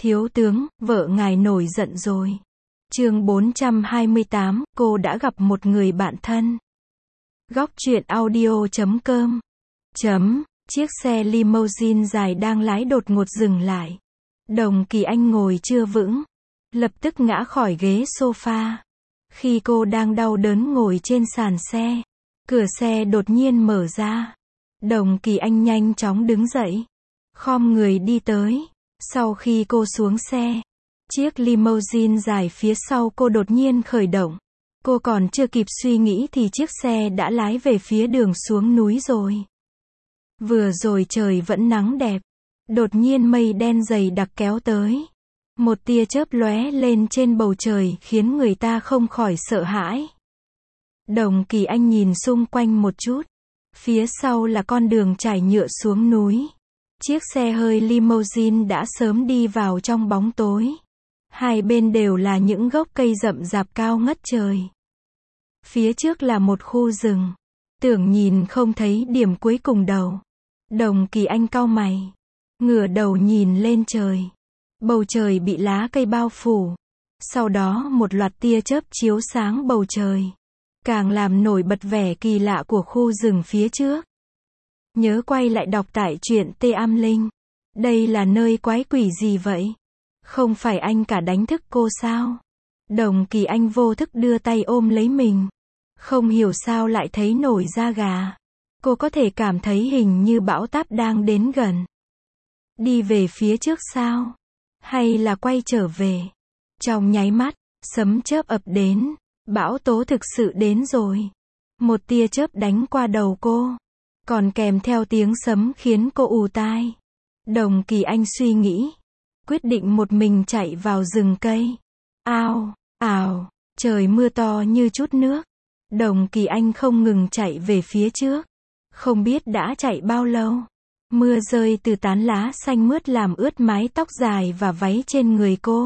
Thiếu tướng, vợ ngài nổi giận rồi. Chương 428, cô đã gặp một người bạn thân. Góc truyện audio.com. Chiếc xe limousine dài đang lái đột ngột dừng lại. Đồng Kỳ Anh ngồi chưa vững, lập tức ngã khỏi ghế sofa. Khi cô đang đau đớn ngồi trên sàn xe, cửa xe đột nhiên mở ra. Đồng Kỳ Anh nhanh chóng đứng dậy, khom người đi tới. Sau khi cô xuống xe, chiếc limousine dài phía sau cô đột nhiên khởi động. Cô còn chưa kịp suy nghĩ thì chiếc xe đã lái về phía đường xuống núi rồi. Vừa rồi trời vẫn nắng đẹp, đột nhiên mây đen dày đặc kéo tới. Một tia chớp lóe lên trên bầu trời khiến người ta không khỏi sợ hãi. Đồng Kỳ Anh nhìn xung quanh một chút. Phía sau là con đường trải nhựa xuống núi. Chiếc xe hơi limousine đã sớm đi vào trong bóng tối. Hai bên đều là những gốc cây rậm rạp cao ngất trời. Phía trước là một khu rừng. Tưởng nhìn không thấy điểm cuối cùng đầu. Đồng Kỳ Anh cau mày, ngửa đầu nhìn lên trời. Bầu trời bị lá cây bao phủ. Sau đó một loạt tia chớp chiếu sáng bầu trời, càng làm nổi bật vẻ kỳ lạ của khu rừng phía trước. Nhớ quay lại đọc tại truyện Tê Am Linh. Đây là nơi quái quỷ gì vậy? Không phải anh cả đánh thức cô sao? Đồng Kỳ Anh vô thức đưa tay ôm lấy mình. Không hiểu sao lại thấy nổi da gà. Cô có thể cảm thấy hình như bão táp đang đến gần. Đi về phía trước sao? Hay là quay trở về? Trong nháy mắt, sấm chớp ập đến. Bão tố thực sự đến rồi. Một tia chớp đánh qua đầu cô, còn kèm theo tiếng sấm khiến cô ù tai. Đồng Kỳ Anh suy nghĩ, quyết định một mình chạy vào rừng cây. Ao, ào, trời mưa to như chút nước. Đồng Kỳ Anh không ngừng chạy về phía trước. Không biết đã chạy bao lâu. Mưa rơi từ tán lá xanh mướt làm ướt mái tóc dài và váy trên người cô.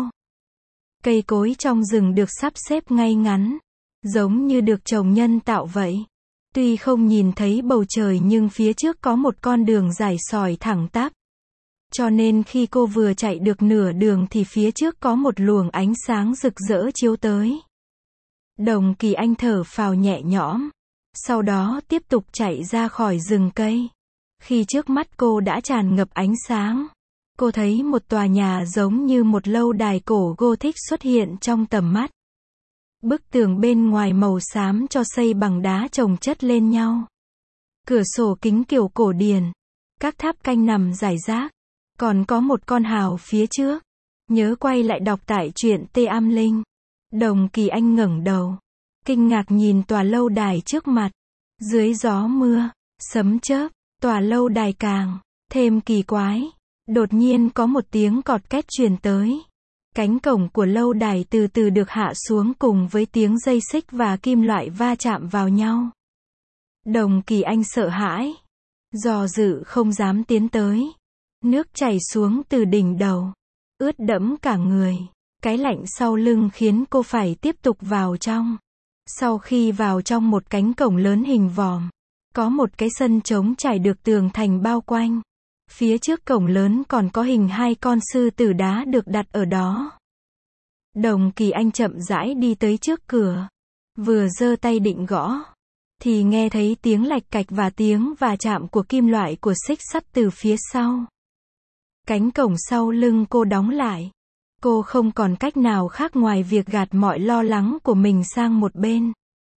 Cây cối trong rừng được sắp xếp ngay ngắn, giống như được trồng nhân tạo vậy. Tuy không nhìn thấy bầu trời nhưng phía trước có một con đường dài sỏi thẳng tắp. Cho nên khi cô vừa chạy được nửa đường thì phía trước có một luồng ánh sáng rực rỡ chiếu tới. Đồng Kỳ Anh thở phào nhẹ nhõm. Sau đó tiếp tục chạy ra khỏi rừng cây. Khi trước mắt cô đã tràn ngập ánh sáng, cô thấy một tòa nhà giống như một lâu đài cổ Gothic xuất hiện trong tầm mắt. Bức tường bên ngoài màu xám cho xây bằng đá chồng chất lên nhau. Cửa sổ kính kiểu cổ điển. Các tháp canh nằm rải rác. Còn có một con hào phía trước. Nhớ quay lại đọc tại truyện Tê Am Linh. Đồng Kỳ Anh ngẩng đầu, kinh ngạc nhìn tòa lâu đài trước mặt. Dưới gió mưa, sấm chớp, tòa lâu đài càng thêm kỳ quái. Đột nhiên có một tiếng cọt két truyền tới. Cánh cổng của lâu đài từ từ được hạ xuống cùng với tiếng dây xích và kim loại va chạm vào nhau. Đồng Kỳ Anh sợ hãi, do dự không dám tiến tới. Nước chảy xuống từ đỉnh đầu, ướt đẫm cả người. Cái lạnh sau lưng khiến cô phải tiếp tục vào trong. Sau khi vào trong một cánh cổng lớn hình vòm, có một cái sân trống trải được tường thành bao quanh. Phía trước cổng lớn còn có hình hai con sư tử đá được đặt ở đó. Đồng Kỳ Anh chậm rãi đi tới trước cửa. Vừa giơ tay định gõ, thì nghe thấy tiếng lạch cạch và tiếng va chạm của kim loại của xích sắt từ phía sau. Cánh cổng sau lưng cô đóng lại. Cô không còn cách nào khác ngoài việc gạt mọi lo lắng của mình sang một bên.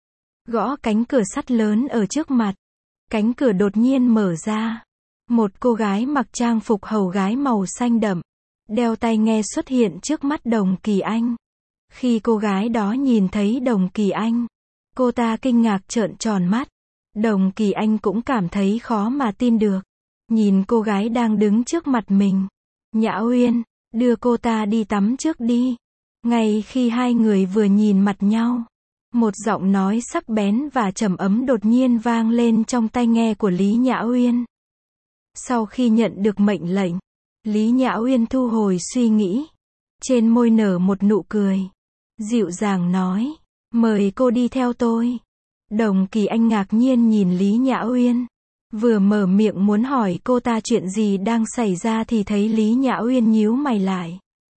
Gõ cánh cửa sắt lớn ở trước mặt. Cánh cửa đột nhiên mở ra. Một cô gái mặc trang phục hầu gái màu xanh đậm, đeo tai nghe xuất hiện trước mắt Đồng Kỳ Anh. Khi cô gái đó nhìn thấy Đồng Kỳ Anh, cô ta kinh ngạc trợn tròn mắt. Đồng Kỳ Anh cũng cảm thấy khó mà tin được. Nhìn cô gái đang đứng trước mặt mình. Nhã Uyên, đưa cô ta đi tắm trước đi. Ngay khi hai người vừa nhìn mặt nhau, một giọng nói sắc bén và trầm ấm đột nhiên vang lên trong tai nghe của Lý Nhã Uyên. Sau khi nhận được mệnh lệnh, Lý Nhã Uyên thu hồi suy nghĩ. Trên môi nở một nụ cười. Dịu dàng nói, mời cô đi theo tôi. Đồng Kỳ Anh ngạc nhiên nhìn Lý Nhã Uyên. Vừa mở miệng muốn hỏi cô ta chuyện gì đang xảy ra thì thấy Lý Nhã Uyên nhíu mày lại.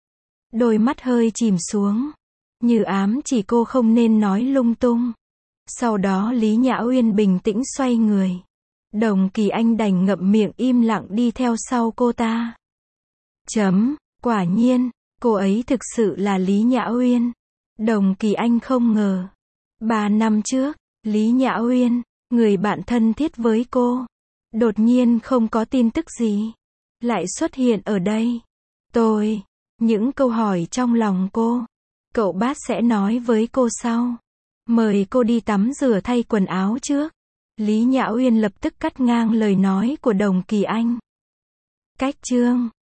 Đôi mắt hơi chìm xuống. Như ám chỉ cô không nên nói lung tung. Sau đó Lý Nhã Uyên bình tĩnh xoay người. Đồng Kỳ Anh đành ngậm miệng im lặng đi theo sau cô ta. Quả nhiên, cô ấy thực sự là Lý Nhã Uyên. Đồng Kỳ Anh không ngờ. 3 năm trước, Lý Nhã Uyên, người bạn thân thiết với cô, đột nhiên không có tin tức gì, lại xuất hiện ở đây. Những câu hỏi trong lòng cô, cậu Bát sẽ nói với cô sau. Mời cô đi tắm rửa thay quần áo trước. Lý Nhã Uyên lập tức cắt ngang lời nói của Đồng Kỳ Anh. Cách chương